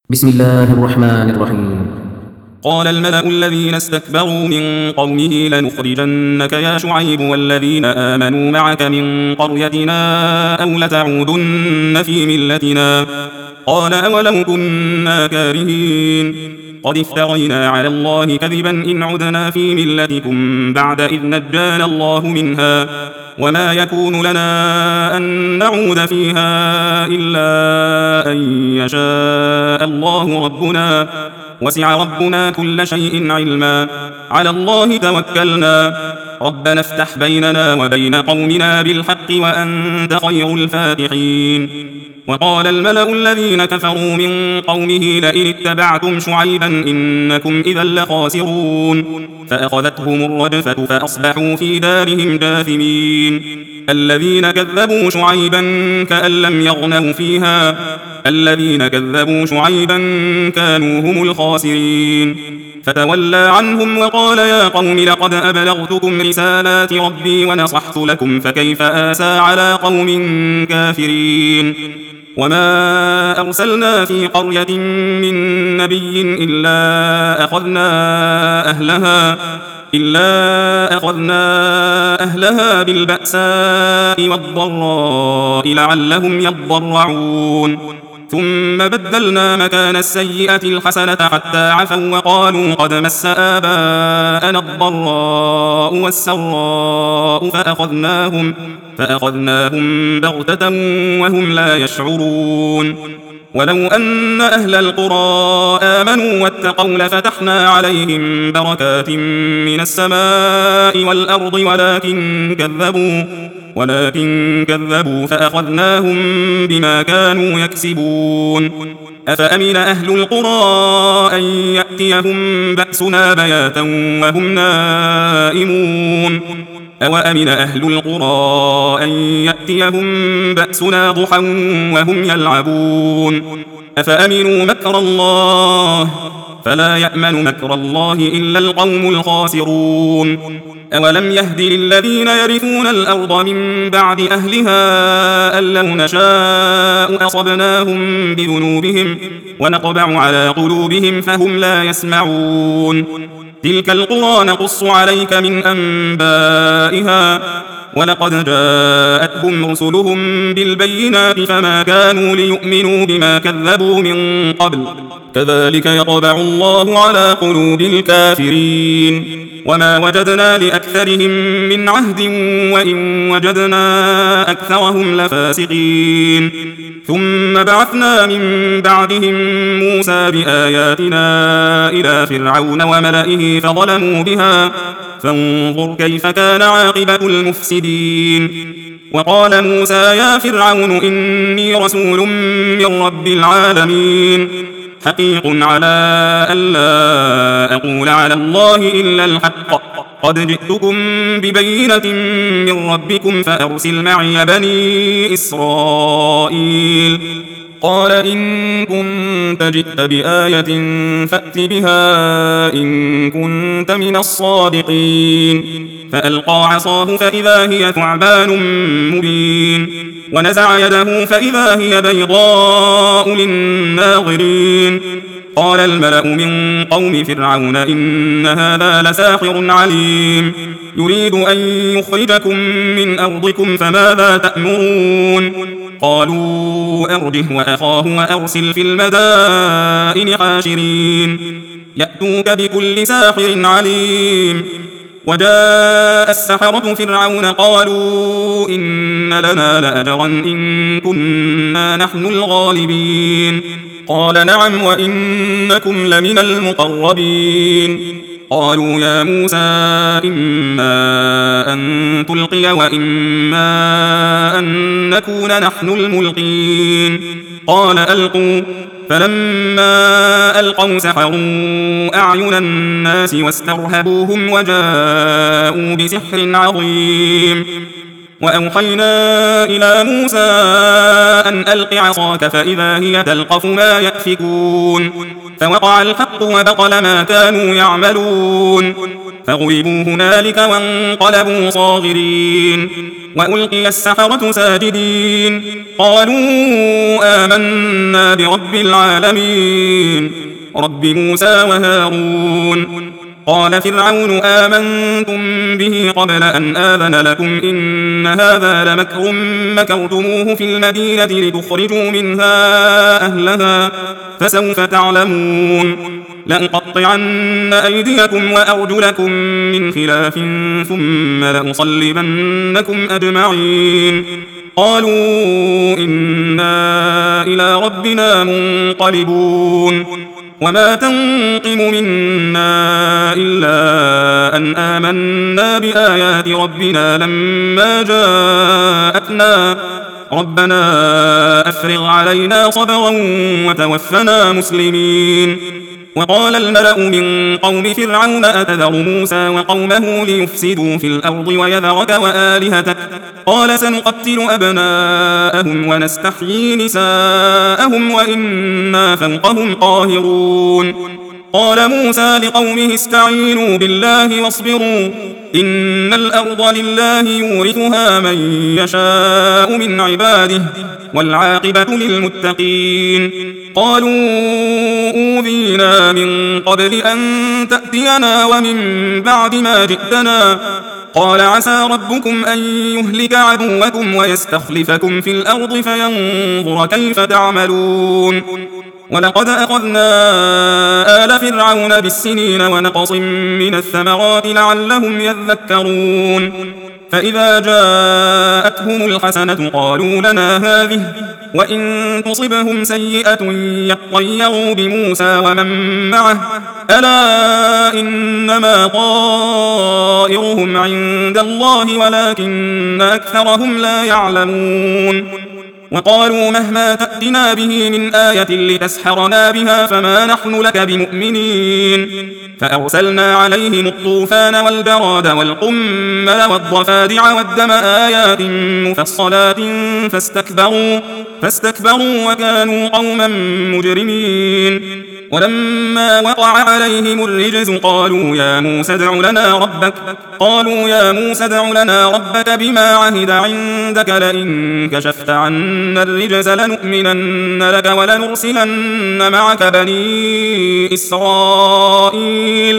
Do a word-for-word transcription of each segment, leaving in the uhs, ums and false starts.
بسم الله الرحمن الرحيم. قال الملأ الذين استكبروا من قومه لنخرجنك يا شعيب والذين آمنوا معك من قريتنا أو لتعودن في ملتنا. قال أولو كنا كارهين قد افترينا على الله كذبا إن عدنا في ملتكم بعد إذ نجانا الله منها وما يكون لنا أن نعود فيها إلا أن يشاء الله ربنا وسع ربنا كل شيء علما على الله توكلنا ربنا افتح بيننا وبين قومنا بالحق وأنت خير الفاتحين. وقال الملأ الذين كفروا من قومه لئن اتبعتم شعيبا إنكم إذا لخاسرون فأخذتهم الرجفة فأصبحوا في دارهم جاثمين. الذين كذبوا شعيبا كأن لم يغنوا فيها الذين كذبوا شعيبا كانوا هم الخاسرين. فتولى عنهم وقال يا قوم لقد أبلغتكم رسالات ربي ونصحت لكم فكيف آسى على قوم كافرين. وما أرسلنا في قرية من نبي إلا أخذنا أهلها إلا أخذنا أهلها بالبأساء والضراء لعلهم يضرعون ثم بدلنا مكان السيئة الحسنة حتى عفوا وقالوا قد مس آباءنا الضراء والسراء فأخذناهم, فأخذناهم بغتة وهم لا يشعرون. ولو أن أهل القرى آمنوا واتقوا لفتحنا عليهم بركات من السماء والأرض ولكن كذبوا ولكن كذبوا فأخذناهم بما كانوا يكسبون. أفأمن أهل القرى أن يأتيهم بأسنا بياتا وهم نائمون أوأمن أهل القرى أن يأتيهم بأسنا ضحى وهم يلعبون أفأمنوا مكر الله فلا يأمن مكر الله إلا القوم الخاسرون. أولم يهد للذين يرثون الأرض من بعد أهلها أن لو نشاء أصبناهم بذنوبهم ونطبع على قلوبهم فهم لا يسمعون. تلك القرى نقص عليك من أنبائها ولقد جاءتهم رسلهم بالبينات فما كانوا ليؤمنوا بما كذبوا من قبل كذلك يطبع الله على قلوب الكافرين. وما وجدنا لأكثرهم من عهد وإن وجدنا أكثرهم لفاسقين. ثم بعثنا من بعدهم موسى بآياتنا إلى فرعون وملئه فظلموا بها فانظر كيف كان عاقبة المفسدين. وقال موسى يا فرعون إني رسول من رب العالمين حقيق على ألا أقول على الله إلا الحق قد جئتكم ببينة من ربكم فأرسل معي بني إسرائيل. قال إن كنت جئت بآية فأت بها إن كنت من الصادقين. فألقى عصاه فإذا هي ثعبان مبين ونزع يده فإذا هي بيضاء للناظرين. قال الملأ من قوم فرعون إن هذا لساحر عليم يريد أن يخرجكم من أرضكم فماذا تأمرون. قالوا أرجه وأخاه وأرسل في المدائن حاشرين يأتوك بكل ساحر عليم. وجاء السحرة فرعون قالوا إن لنا لأجرا إن كنا نحن الغالبين. قال نعم وإنكم لمن المقربين. قالوا يا موسى إما أن تلقي وإما أن نكون نحن الملقين. قال ألقوا فلما ألقوا سحروا أعين الناس واسترهبوهم وجاءوا بسحر عظيم. وأوحينا إلى موسى أن ألق عصاك فإذا هي تلقف ما يأفكون فوقع الحق وبطل ما كانوا يعملون فغلبوا هنالك وانقلبوا صاغرين. وألقي السحرة ساجدين قالوا آمنا برب العالمين رب موسى وهارون. قال فرعون آمنتم به قبل أن آذن لكم إن هذا لمكر مكرتموه في المدينة لتخرجوا منها أهلها فسوف تعلمون لأقطعن أيديكم وأرجلكم من خلاف ثم لأصلبنكم أجمعين. قالوا إنا إلى ربنا منقلبون. وما تنقم منا إلا أن آمنا بآيات ربنا لما جاءتنا ربنا أفرغ علينا صبرا وتوفنا مسلمين. وقال الملأ من قوم فرعون أتذر موسى وقومه ليفسدوا في الأرض ويذرك وآلهتك قال سنقتل أبناءهم ونستحيي نساءهم وإنا فوقهم قاهرون. قال موسى لقومه استعينوا بالله واصبروا إن الأرض لله يورثها من يشاء من عباده والعاقبة للمتقين. قالوا أوذينا من قبل أن تأتينا ومن بعد ما جئتنا قال عسى ربكم أن يهلك عدوكم ويستخلفكم في الأرض فينظر كيف تعملون. ولقد أخذنا آل فرعون بالسنين ونقص من الثمرات لعلهم يذكرون. فإذا جاءتهم الحسنة قالوا لنا هذه وإن تصبهم سيئة يطيروا بموسى ومن معه ألا إنما طائرهم عند الله ولكن أكثرهم لا يعلمون. وقالوا مهما تأتنا به من آية لتسحرنا بها فما نحن لك بمؤمنين. فأرسلنا عليهم الطوفان والجراد والقمل والضفادع والدم آيات مفصلات فاستكبروا, فاستكبروا وكانوا قوما مجرمين. ولما وقع عليهم الرجز قالوا يا موسى ادع لنا ربك قالوا يا موسى ادع لنا ربك بما عهد عندك لئن كشفت عنا الرجز لنؤمنن لك ولنرسلن معك بني إسرائيل.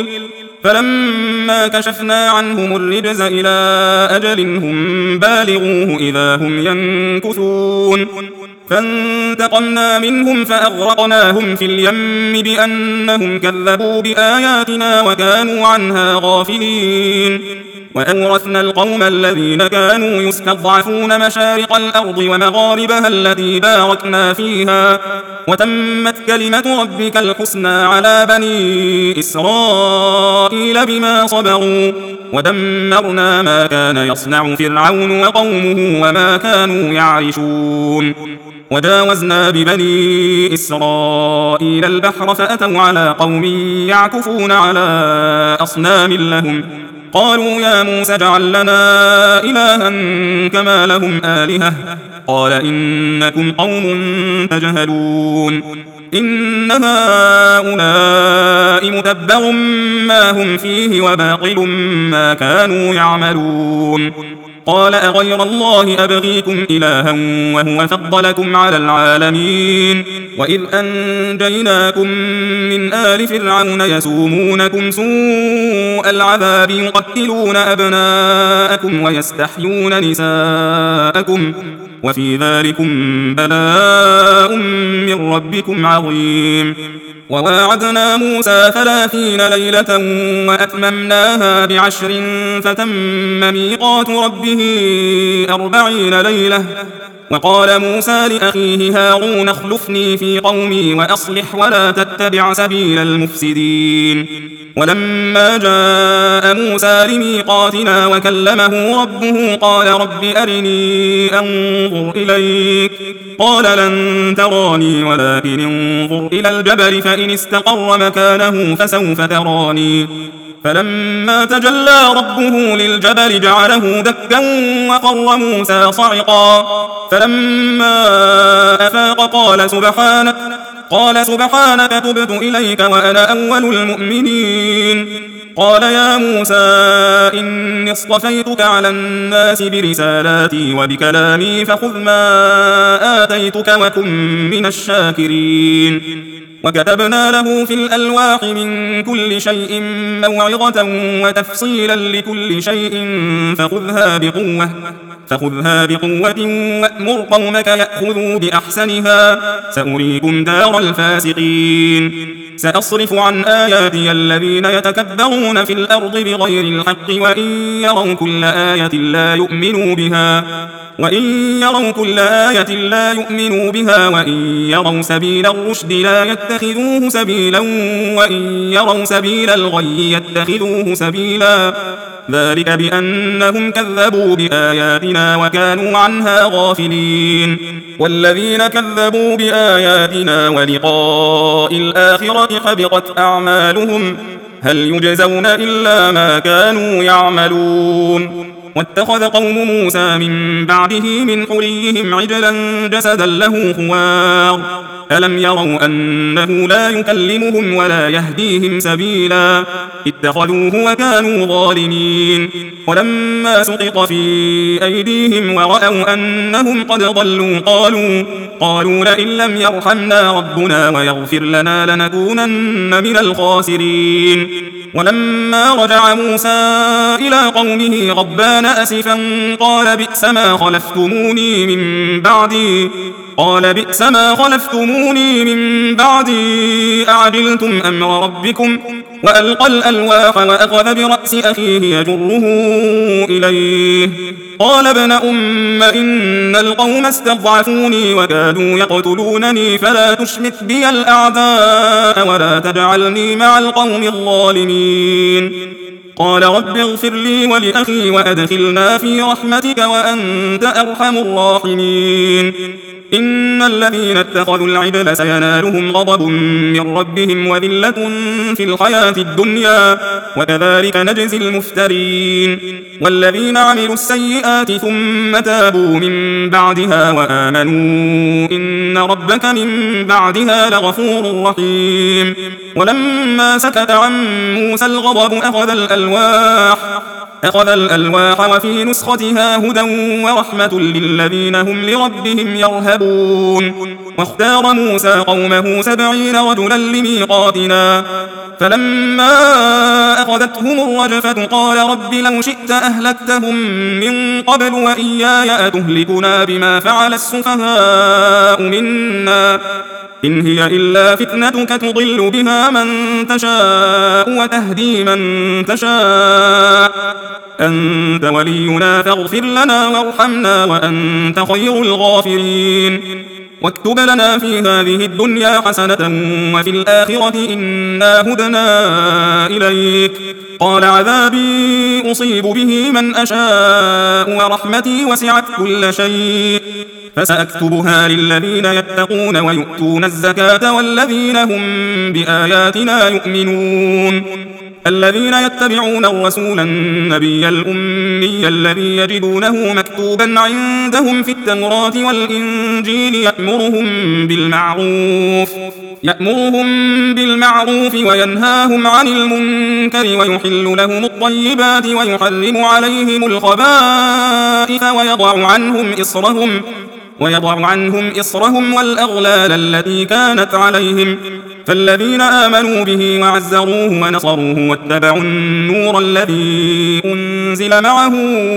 فلما كشفنا عنهم الرجز إلى أجل هم بالغوه إذا هم ينكثون. فانتقمنا منهم فأغرقناهم في اليم بأنهم كذبوا بآياتنا وكانوا عنها غافلين. وأورثنا القوم الذين كانوا يستضعفون مشارق الأرض ومغاربها التي باركنا فيها وتمت كلمة ربك الحسنى على بني إسرائيل بما صبروا ودمرنا ما كان يصنع فرعون وقومه وما كانوا يعرشون. وجاوزنا ببني إسرائيل البحر فأتوا على قوم يعكفون على أصنام لهم قالوا يا موسى اجعل لنا إلها كما لهم آلهة قال إنكم قوم تجهلون. إن هؤلاء متبر ما هم فيه وباطل ما كانوا يعملون. قال أغير الله أبغيكم إلها وهو فضلكم على العالمين وإذ أنجيناكم من آل فرعون يسومونكم سوء العذاب يقتلون أبناءكم ويستحيون نساءكم وفي ذلكم بلاء من ربكم عظيم. وواعدنا موسى ثلاثين ليلة وأتممناها بعشر فتم ميقات ربه أربعين ليلة. وقال موسى لأخيه هارون اخلفني في قومي وأصلح ولا تتبع سبيل المفسدين. ولما جاء موسى لميقاتنا وكلمه ربه قال رب أرني أنظر إليك قال لن تراني ولكن انظر إلى الجبل فإن استقر مكانه فسوف تراني. فلما تجلى ربه للجبل جعله دكا وخر موسى صعقا. فلما أفاق قال سبحانك قال سبحانك تبت إليك وأنا أول المؤمنين. قال يا موسى إني اصطفيتك على الناس برسالاتي وبكلامي فخذ ما آتيتك وكن من الشاكرين وكتبنا له في الألواح من كل شيء موعظة وتفصيلا لكل شيء فخذها بقوة فخذها بقوة وأمر قومك يأخذوا بأحسنها سأريكم دار الفاسقين سأصرف عن آياتي الذين يتكبرون في الأرض بغير الحق وإن يروا كل آية لا يؤمنوا بها وإن يروا كل آية لا يؤمنوا بها وإن يروا سبيل الرشد لا يتخذوه سبيلا وإن يروا سبيل الغي يتخذوه سبيلا ذلك بأنهم كذبوا بآياتنا وكانوا عنها غافلين والذين كذبوا بآياتنا ولقاء الآخرة حبطت أعمالهم هل يجزون إلا ما كانوا يعملون واتخذ قوم موسى من بعده من حليهم عجلا جسدا له خوار ألم يروا أنه لا يكلمهم ولا يهديهم سبيلا اتخذوه وكانوا ظالمين ولما سقط في أيديهم ورأوا أنهم قد ضلوا قالوا قالوا لئن لم يرحمنا ربنا ويغفر لنا لنكونن من الخاسرين ولما رجع موسى إلى قومه غضبان أسفا قال بئس ما خلفتموني من بعدي قال بئس ما خلفتموني من بعدي أعجلتم أمر ربكم وألقى الألواح وأخذ برأس أخيه يجره إليه قال ابن أم إن القوم استضعفوني وكادوا يقتلونني فلا تشمت بي الأعداء ولا تجعلني مع القوم الظالمين قال رب اغفر لي ولأخي وأدخلنا في رحمتك وأنت أرحم الراحمين إن الذين اتخذوا العجل سينالهم غضب من ربهم وذلة في الحياة الدنيا وكذلك نجزي المفترين والذين عملوا السيئات ثم تابوا من بعدها وآمنوا إن ربك من بعدها لغفور رحيم ولما سكت عن موسى الغضب أخذ الألواح أخذ الألواح وفي نسختها هدى ورحمة للذين هم لربهم يرهبون واختار موسى قومه سبعين رجلا لميقاتنا فلما أخذتهم الرجفة قال رب لو شئت أهلكتهم من قبل وإياي أتهلكنا بما فعل السفهاء منا إن هي إلا فتنتك تضل بها من تشاء وتهدي من تشاء أنت ولينا فاغفر لنا وارحمنا وأنت خير الغافرين واكتب لنا في هذه الدنيا حسنة وفي الآخرة إنا هدنا إليك قال عذابي أصيب به من أشاء ورحمتي وسعت كل شيء فسأكتبها للذين يتقون ويؤتون الزكاة والذين هم بآياتنا يؤمنون الذين يتبعون الرسول النبي الأمي الذي يجدونه مكتوبا عندهم في التوراة والإنجيل يأمرهم بالمعروف يأمرهم بالمعروف وينهاهم عن المنكر ويحل لهم الطيبات ويحرم عليهم الخبائث ويضع عنهم إصرهم ويضع عنهم إصرهم والأغلال التي كانت عليهم فالذين آمنوا به وعزروه ونصروه واتبعوا النور الذي أنزل معه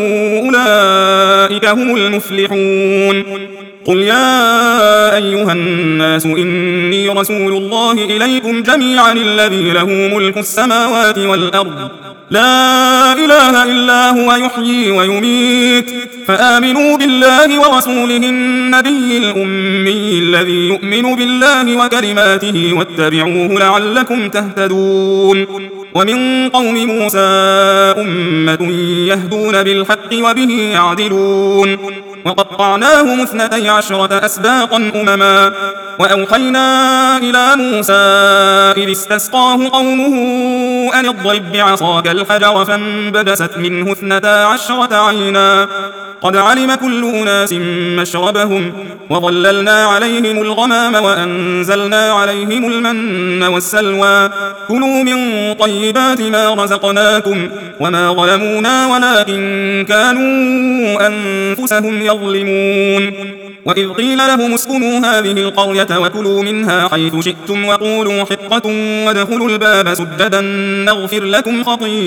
أولئك هم المفلحون قل يا أيها الناس إني رسول الله إليكم جميعا الذي له ملك السماوات والأرض لا إله إلا هو يحيي ويميت فآمنوا بالله ورسوله النبي الأمي الذي يؤمن بالله وكلماته واتبعوه لعلكم تهتدون ومن قوم موسى أمة يهدون بالحق وبه يعدلون وقطعناهم اثنتي عشرة أسباطا أمما وأوحينا إلى موسى إذ استسقاه قومه أن اضرب بعصاك الحجر فانبجست منه اثنتا عشرة عينا قد علم كل أناس مشربهم وظللنا عليهم الغمام وأنزلنا عليهم المن والسلوى كلوا من طيبات ما رزقناكم وما ظلمونا ولكن كانوا أنفسهم يظلمون وإذ قيل لهم اسكنوا هذه القرية وكلوا منها حيث شئتم وقولوا حطة وادخلوا الباب سجدا نغفر لكم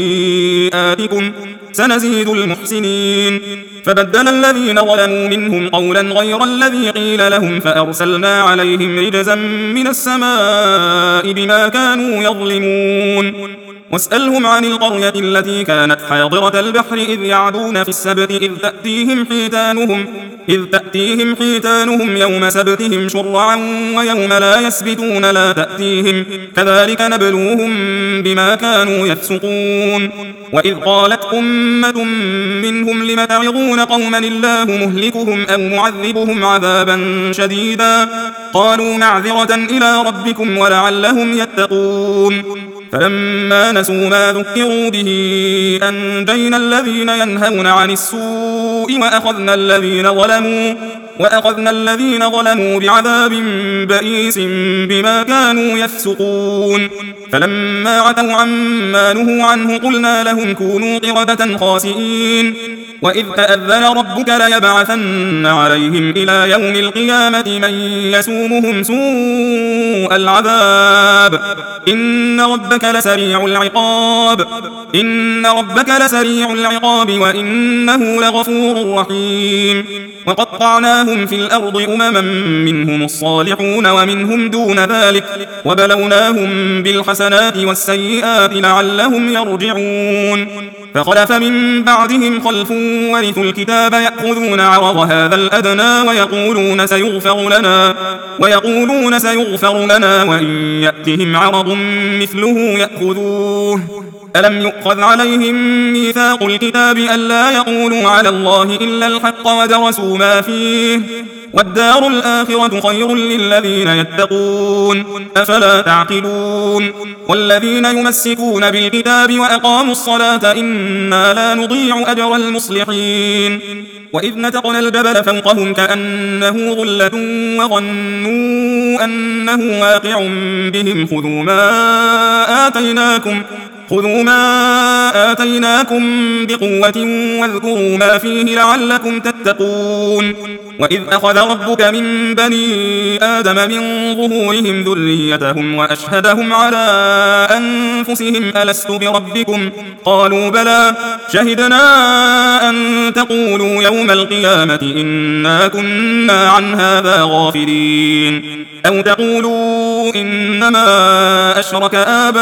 خطيئاتكم سنزيد المحسنين فبدل الذين ظلموا منهم قولا غير الذي قيل لهم فأرسلنا عليهم رجزا من السماء بما كانوا يظلمون واسألهم عن القرية التي كانت حاضرة البحر إذ يعدون في السبت إذ تأتيهم حيتانهم إذ تأتيهم حيتانهم يوم سبتهم شرعا ويوم لا يسبتون لا تأتيهم كذلك نبلوهم بما كانوا يفسقون وإذ قالت أمة منهم لم تعظون قوما الله مهلكهم أو معذبهم عذابا شديدا قالوا معذرة إلى ربكم ولعلهم يتقون فلما نسوا ما ذكروا به أنجينا الذين ينهون عن السوء وأخذنا الذين ظلموا وأخذنا الذين ظلموا بعذاب بئيس بما كانوا يفسقون فلما عتوا عما نهوا عنه قلنا لهم كونوا قردة خاسئين وإذ تأذن ربك ليبعثن عليهم إلى يوم القيامة من يسومهم سوء العذاب إن ربك لسريع العقاب إن ربك لسريع العقاب وإنه لغفور رحيم وقطعناهم في الأرض أمما منهم الصالحون ومنهم دون ذلك وبلوناهم بالحسنات والسيئات لعلهم يرجعون فخلف من بعدهم خلف ورثوا الكتاب يأخذون عرض هذا الأدنى ويقولون سيغفر لنا ويقولون سيغفر لنا وإن يأتهم عرض مثله يأخذوه ألم يؤخذ عليهم ميثاق الكتاب ألا يقولوا على الله إلا الحق ودرسوا ما فيه والدار الآخرة خير للذين يتقون أفلا تعقلون والذين يمسكون بالكتاب وأقاموا الصلاة إنا لا نضيع أجر المصلحين وإذ نتقنا الجبل فوقهم كأنه ظلة وظنوا أنه واقع بهم خذوا ما آتيناكم خذوا ما آتيناكم بقوة واذكروا ما فيه لعلكم تتقون وإذ أخذ ربك من بني آدم من ظهورهم ذريتهم وأشهدهم على أنفسهم ألست بربكم قالوا بلى شهدنا أن تقولوا يوم القيامة إنا كنا عن هذا غافلين أو تقولوا إنما أشرك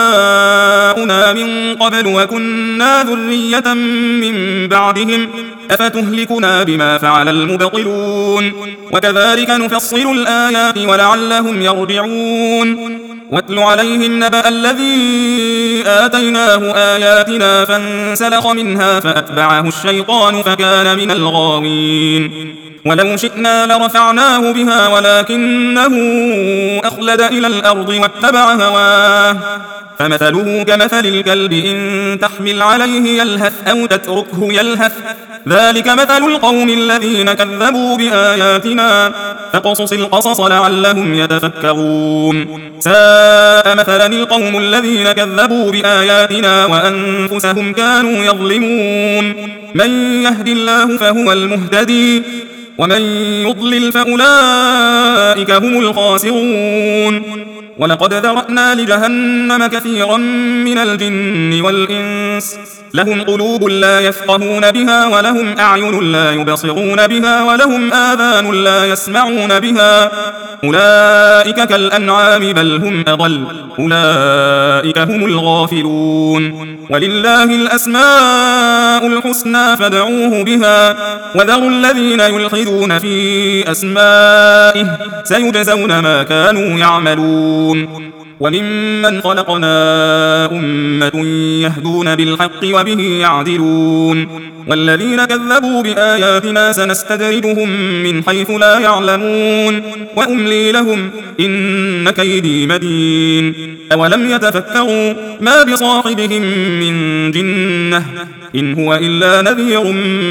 آباؤنا من قبل وكنا ذرية من بعدهم أفتهلكنا بما فعل المبطلون وكذلك نفصل الآيات ولعلهم يرجعون واتل عليهم نبأ الذي آتيناه آياتنا فانسلخ منها فأتبعه الشيطان فكان من الغاوين ولو شئنا لرفعناه بها ولكنه أخلد إلى الأرض واتبع هواه فمثله كمثل الكلب إن تحمل عليه يلهث أو تتركه يلهث ذلك مثل القوم الذين كذبوا بآياتنا فقصص القصص لعلهم يتفكرون ساء مثلا القوم الذين كذبوا بآياتنا وأنفسهم كانوا يظلمون من يهد الله فهو المهتدي ومن يضلل فأولئك هم الخاسرون ولقد ذرأنا لجهنم كثيرا من الجن والإنس لهم قلوب لا يفقهون بها ولهم أعين لا يبصرون بها ولهم آذان لا يسمعون بها أولئك كالأنعام بل هم أضل أولئك هم الغافلون ولله الأسماء الحسنى فادعوه بها وذروا الذين يلحدون في أسمائه سيجزون ما كانوا يعملون وممن خلقنا أمة يهدون بالحق وبه يعدلون والذين كذبوا بآياتنا سنستدرجهم من حيث لا يعلمون وأملي أملي لهم إن كيدي متين أولم يتفكروا ما بصاحبهم من جنة إن هو إلا نذير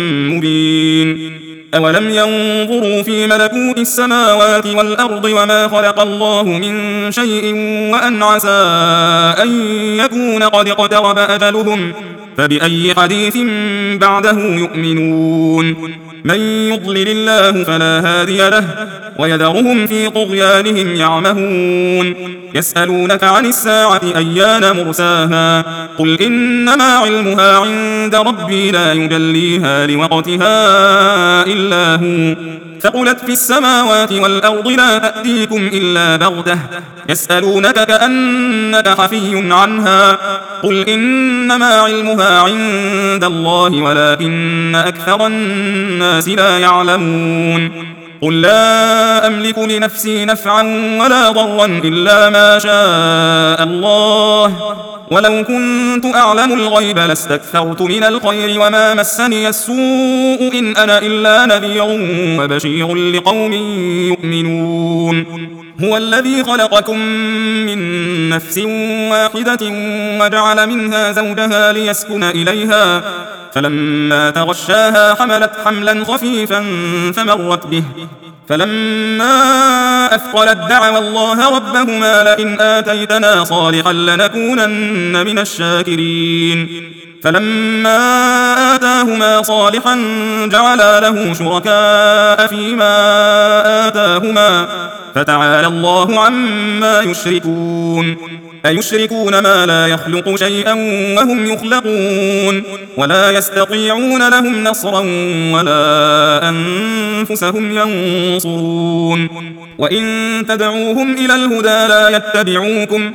مبين أولم ينظروا في ملكوت السماوات والأرض وما خلق الله من شيء وأن عسى أن يكون قد اقترب أجلهم فبأي حديث بعده يؤمنون من يضلل الله فلا هادي له ويذرهم في طغيانهم يعمهون يسألونك عن الساعة أيان مرساها قل إنما علمها عند ربي لا يجليها لوقتها إلا هو ثقلت في السماوات والأرض لا تأتيكم إلا بغتة يسألونك كأنك حفي عنها قل إنما علمها عند الله ولكن أكثر الناس لا يعلمون قل لا أملك لنفسي نفعا ولا ضرا إلا ما شاء الله ولو كنت أعلم الغيب لاستكثرت من الخير وما مسني السوء إن أنا إلا نذير وبشير لقوم يؤمنون هو الذي خلقكم من نفس واحدة وجعل منها زوجها ليسكن إليها فلما تغشاها حملت حملا خفيفا فمرت به فلما أثقلت دعوا الله ربهما لئن آتيتنا صالحا لنكونن من الشاكرين فلما آتاهما صالحا جعلا له شركاء فيما آتاهما فتعالى الله عما يشركون أيشركون ما لا يخلق شيئا وهم يخلقون ولا يستطيعون لهم نصرا ولا أنفسهم ينصرون وإن تدعوهم إلى الهدى لا يتبعوكم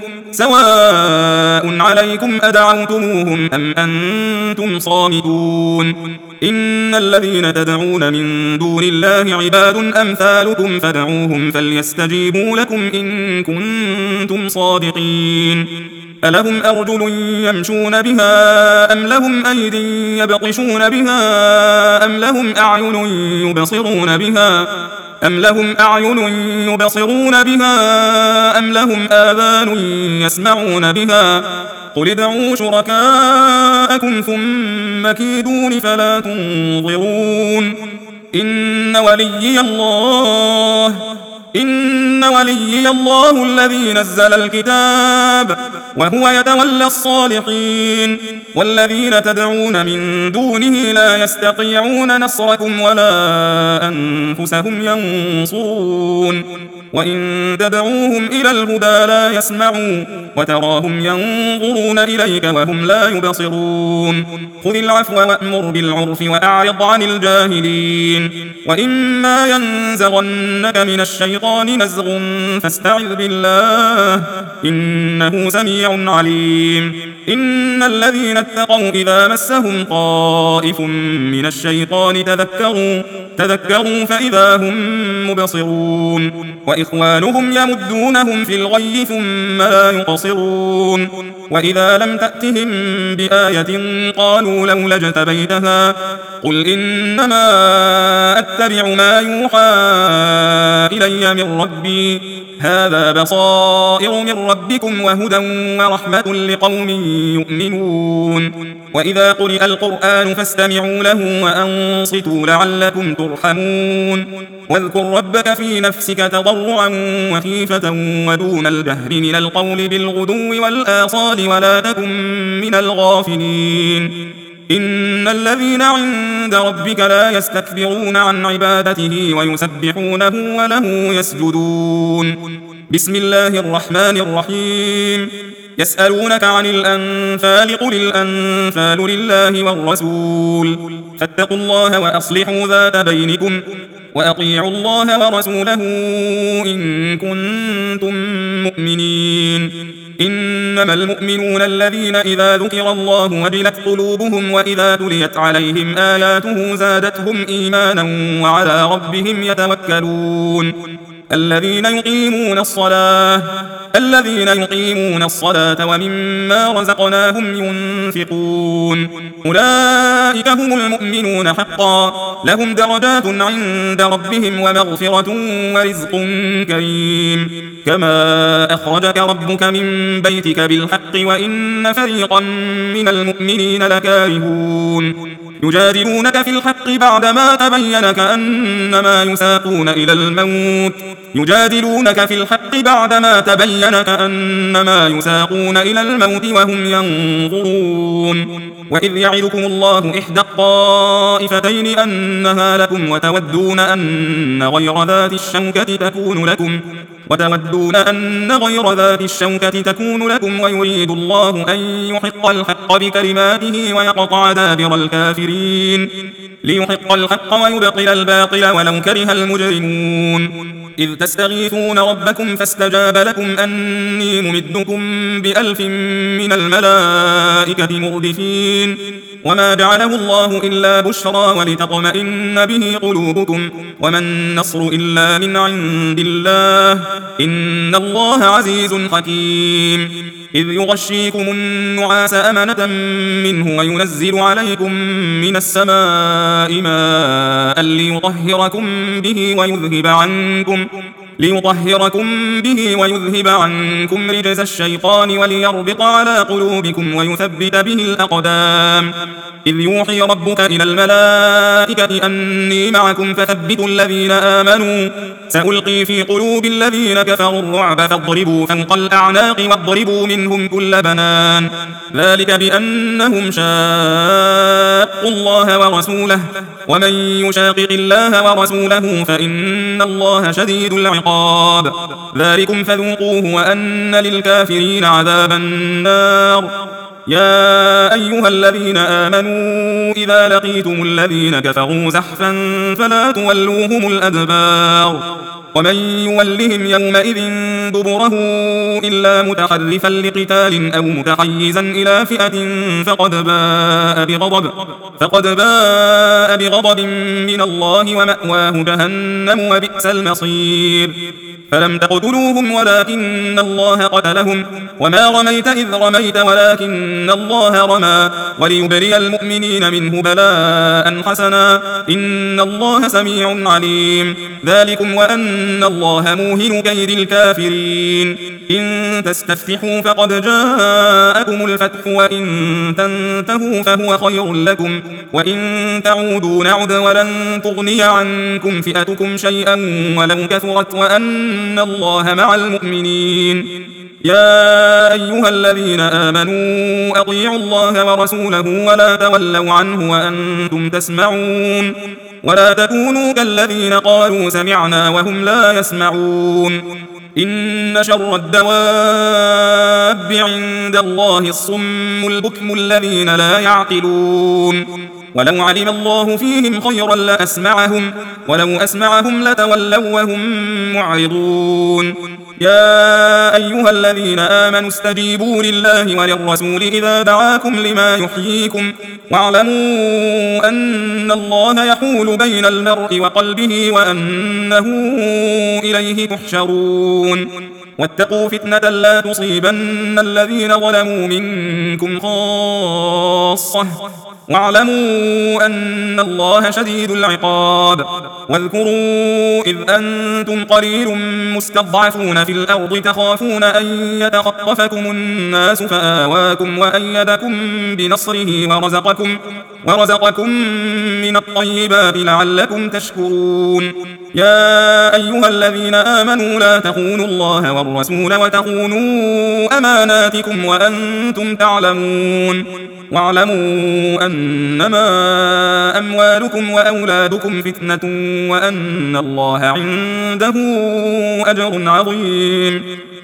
سواء عليكم أدعوتموهم أم أنتم صامتون إن الذين تدعون من دون الله عباد أمثالكم فدعوهم فليستجيبوا لكم إن كنتم صادقين ألهم أرجل يمشون بها أم لهم أيد يبطشون بها أم لهم أعين يبصرون بها أم لهم أعين يبصرون بها أم لهم آذان يسمعون بها قل ادعوا شركاءكم ثم كيدون فلا تنظرون إن وليي الله إن وليي الله الذي نزل الكتاب وهو يتولى الصالحين والذين تدعون من دونه لا يستطيعون نصركم ولا أنفسهم ينصرون وإن تدعوهم إلى الهدى لا يسمعوا وتراهم ينظرون إليك وهم لا يبصرون خذ العفو وأمر بالعرف وأعرض عن الجاهلين وإما ينزغنك من الشيطان نزغ فاستعذ بالله إنه سميع عليم إن الذين اتقوا إذا مسهم طائف من الشيطان تذكروا تذكروا فإذا هم مبصرون وإخوانهم يمدونهم في الغي ثم لا يقصرون وإذا لم تأتهم بآية قالوا لولا اجتبيتها قل إنما أتبع ما يوحى إلي من ربي هذا بصائر من ربكم وهدى ورحمة لقوم يؤمنون وإذا قرئ القرآن فاستمعوا له وأنصتوا لعلكم ترحمون واذكر ربك في نفسك تضرعا وخيفة ودون الجهر من القول بالغدو والآصال ولا تكن من الغافلين إن الذين عند ربك لا يستكبرون عن عبادته ويسبحونه وله يسجدون بسم الله الرحمن الرحيم يسألونك عن الأنفال قل الأنفال لله والرسول فاتقوا الله وأصلحوا ذات بينكم وأطيعوا الله ورسوله إن كنتم مؤمنين إنما المؤمنون الذين إذا ذكر الله وجلت قلوبهم وإذا تليت عليهم آياته زادتهم إيمانا وعلى ربهم يتوكلون الذين يقيمون الصلاة الذين يقيمون الصلاة ومما رزقناهم ينفقون أولئك هم المؤمنون حقا لهم درجات عند ربهم ومغفرة ورزق كريم كما أخرجك ربك من بيتك بالحق وإن فريقا من المؤمنين لكارهون يجادلونك في الحق بعدما تبين كأنما يساقون إلى الموت يجادلونك في الحق بعدما تبين كأنما يساقون إلى الموت وهم ينظرون وإذ يعدكم الله إحدى الطائفتين أنها لكم وتودون أن غير ذات الشوكة تكون لكم وتودون أن غير ذات الشوكة تكون لكم ويريد الله أن يحق الحق بكلماته ويقطع دابر الكافرين ليحق الحق ويبطل الباطل ولو كره المجرمون إذ تستغيثون ربكم فاستجاب لكم أني ممدكم بألف من الملائكة مردفين وما جعله الله إلا بشرى ولتطمئن به قلوبكم وما النصر إلا من عند الله إن الله عزيز حكيم إذ يغشيكم النعاس أمنة منه وينزل عليكم من السماء ماء ليطهركم به ويذهب عنكم ليطهركم به ويذهب عنكم رجز الشيطان وليربط على قلوبكم ويثبت به الأقدام إذ يوحي ربك إلى الملائكة أني معكم فثبتوا الذين آمنوا سألقي في قلوب الذين كفروا الرعب فاضربوا فوق الأعناق واضربوا منهم كل بنان ذلك بأنهم شاقوا الله ورسوله ومن يشاقق الله ورسوله فإن الله شديد العقاب ذلكم فذوقوه وأن للكافرين عذاب النار يا أيها الذين آمنوا إذا لقيتم الذين كفروا زحفا فلا تولوهم الأدبار ومن يولهم يومئذ دبره إلا متحرفا لقتال أو متحيزا إلى فئة فقد باء بغضب فقد باء بغضب من الله ومأواه جهنم وبئس المصير فلم تقتلوهم ولكن الله قتلهم وما رميت إذ رميت ولكن الله رمى وليبري المؤمنين منه بلاء حسنا إن الله سميع عليم ذلكم وأن الله موهن كيد الكافرين إن تستفتحوا فقد جاءكم الفتح وإن تنتهوا فهو خير لكم وإن تعودوا نعد ولن تغني عنكم فئتكم شيئا ولو كثرت وأن إن الله مع المؤمنين يا أيها الذين آمنوا أطيعوا الله ورسوله ولا تولوا عنه وأنتم تسمعون ولا تكونوا كالذين قالوا سمعنا وهم لا يسمعون إن شر الدواب عند الله الصم البكم الذين لا يعقلون ولو علم الله فيهم خيرا لأسمعهم ولو أسمعهم لتولوا وهم معرضون يا أيها الذين آمنوا استجيبوا لله وللرسول إذا دعاكم لما يحييكم واعلموا أن الله يحول بين المرء وقلبه وأنه إليه تحشرون واتقوا فتنة لا تصيبن الذين ظلموا منكم خاصة واعلموا أن الله شديد العقاب واذكروا إذ أنتم قليل مستضعفون في الأرض تخافون أن يتخطفكم الناس فآواكم وأيدكم بنصره ورزقكم, ورزقكم من الطيبات لعلكم تشكرون يا أيها الذين آمنوا لا تخونوا الله والرسول وتخونوا أماناتكم وأنتم تعلمون واعلموا أنما أموالكم وأولادكم فتنة وأن الله عنده أجر عظيم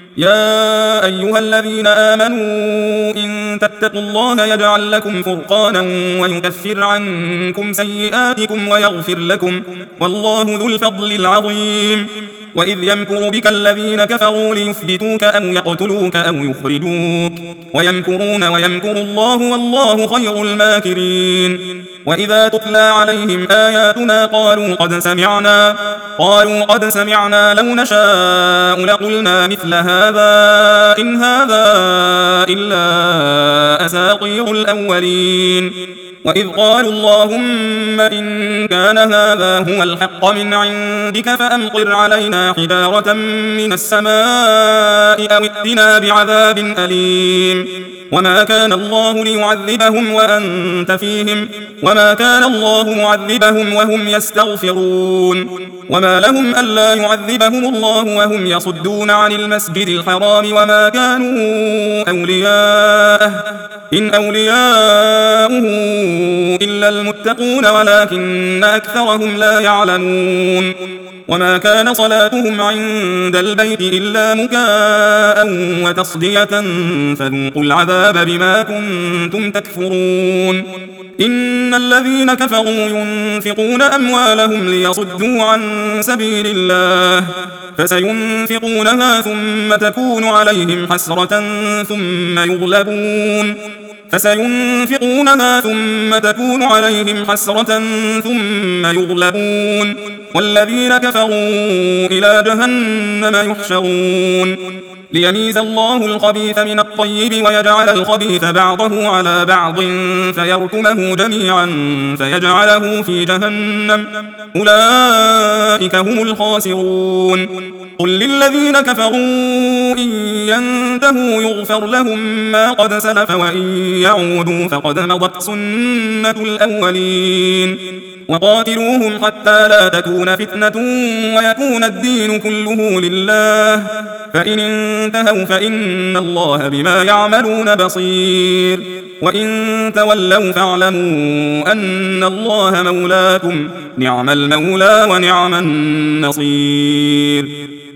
يا أيها الذين آمنوا إن تتقوا الله يجعل لكم فرقانا ويكفر عنكم سيئاتكم ويغفر لكم والله ذو الفضل العظيم وإذ يمكر بك الذين كفروا ليثبتوك أو يقتلوك أو يخرجوك ويمكرون ويمكر الله والله خير الماكرين وإذا تتلى عليهم آياتنا قالوا قد سمعنا قالوا قد سمعنا لو نشاء لقلنا مثل هذا إن هذا إلا أساطير الأولين وإذ قالوا اللهم إن كان هذا هو الحق من عندك فأمطر علينا حجارة من السماء أو ائتنا بعذاب أليم وما كان الله ليعذبهم وأنت فيهم وما كان الله معذبهم وهم يستغفرون وما لهم ألا يعذبهم الله وهم يصدون عن المسجد الحرام وما كانوا أولياءه إن أولياؤه إلا المتقون ولكن أكثرهم لا يعلمون وما كان صلاتهم عند البيت إلا مكاء وتصدية فذوقوا العذاب بما كنتم تكفرون إن الذين كفروا ينفقون أموالهم ليصدوا عن سبيل الله فسينفقونها ثم تكون عليهم حسرة ثم يغلبون فسينفقونها ثم تكون عليهم حسرة ثم يغلبون والذين كفروا إلى جهنم يحشرون ليميز الله الخبيث من الطيب ويجعل الخبيث بعضه على بعض فيركمه جميعا فيجعله في جهنم أولئك هم الخاسرون قل للذين كفروا إن ينتهوا يغفر لهم ما قد سلف وإن يعودوا فقد مضت سنة الأولين وقاتلوهم حتى لا تكون فتنة ويكون الدين كله لله فإن انتهوا فإن الله بما يعملون بصير وإن تولوا فاعلموا أن الله مولاكم نعم المولى ونعم النصير.